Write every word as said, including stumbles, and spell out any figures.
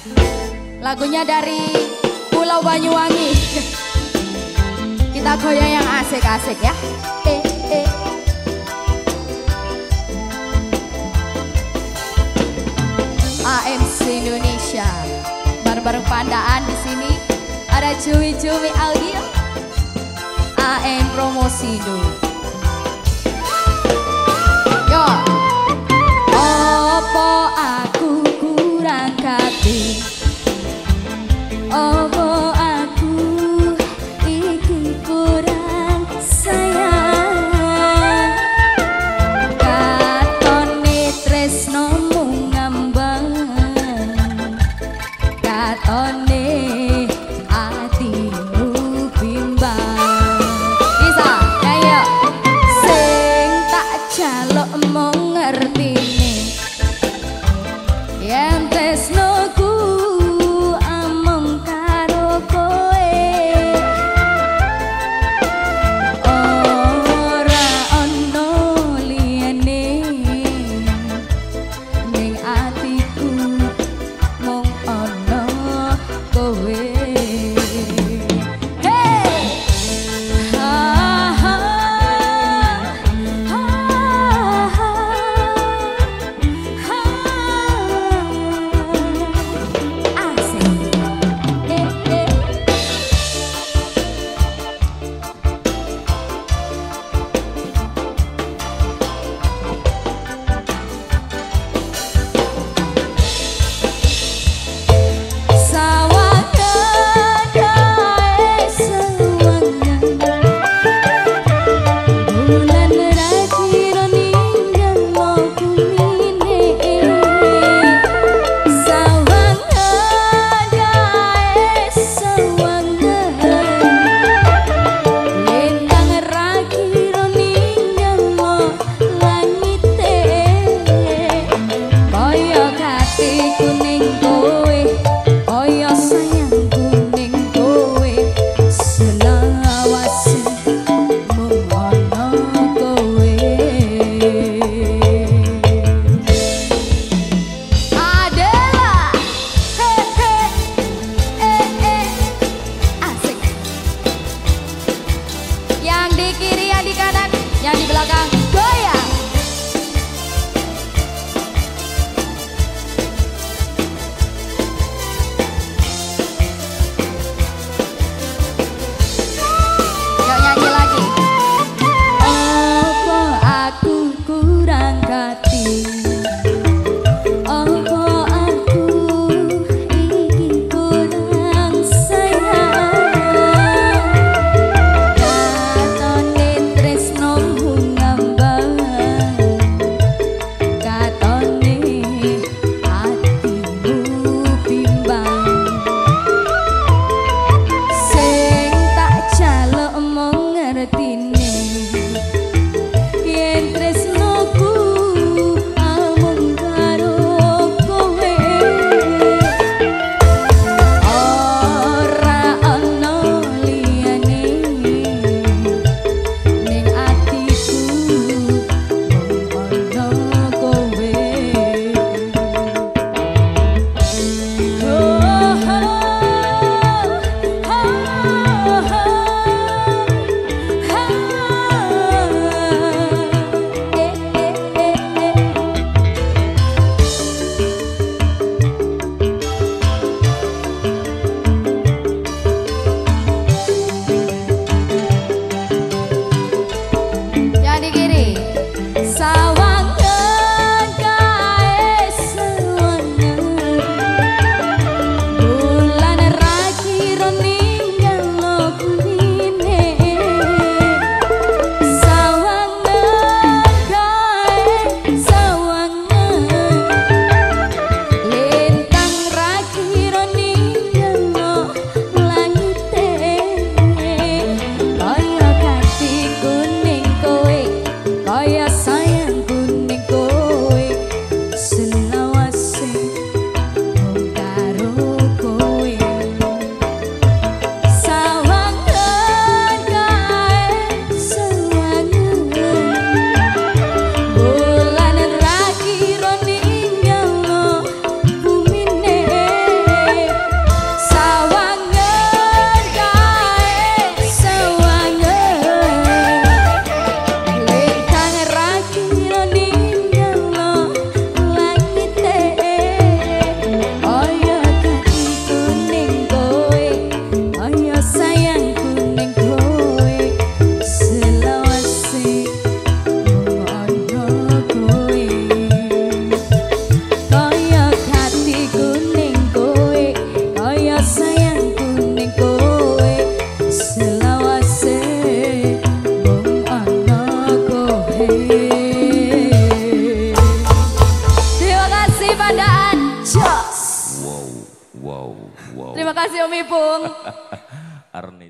Lagunya dari Pulau Banyuwangi. Kita goyang yang asik-asik ya. Eh, eh. A M C Indonesia bareng-bareng Pandaan di sini. Ada Cumi-Cumi Audio, A M Promosindo. Yo, opo aku kurang kabeh, opo aku iki kurang sayang, katone tresnomu ngambang, katone atimu bimbang. Bisa ayo sing tak jaluk mung ngertine yen tresnoku amung karo kowe, ora ono liyane ning atiku mung ono Mi Bung. Arni.